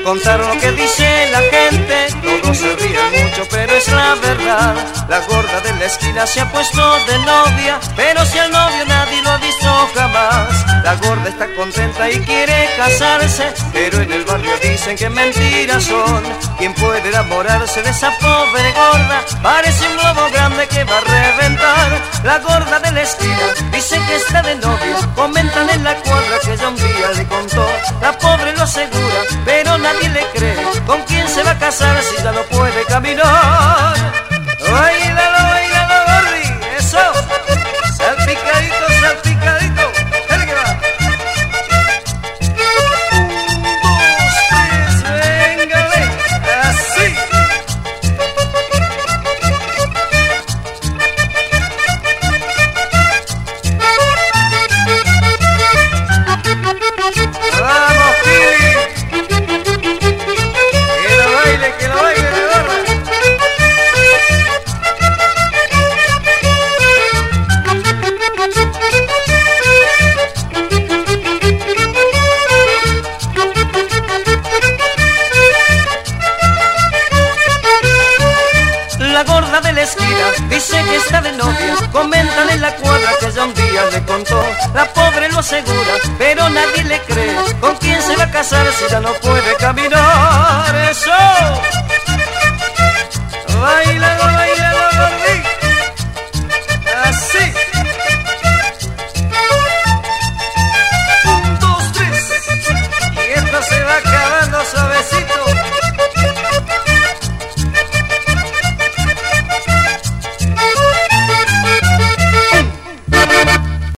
contar lo que dice la gente. Todos se ríen mucho, pero es la verdad. La gorda de la esquina se ha puesto de novia, pero si al novio nadie lo ha visto jamás. La gorda está contenta y quiere casarse, pero en el barrio dicen que mentiras son. ¿Quién puede enamorarse de esa pobre gorda? Parece un globo grande que va a reventar. La gorda de la esquina dicen que está de novia, comentan en la cuadra que ya un día le contó. La pobre lo asegura, pero nadie le cree. ¿Con quién se va a casar si ya no puede caminar? Bailalo, bailalo, gordi, eso. Salpicadito, salpicadito. Dale que va. 1, 2, 3, véngale, así. Vamos, Kili. Que lo baile la gorda. La gorda de la esquina dice que está de novia, comentan en la cuadra que ya un día le contó. La pobre lo asegura, pero nadie le cree. ¿Con quién se va a casar si ya no puede caminar? ¡Eso! ¡Baila!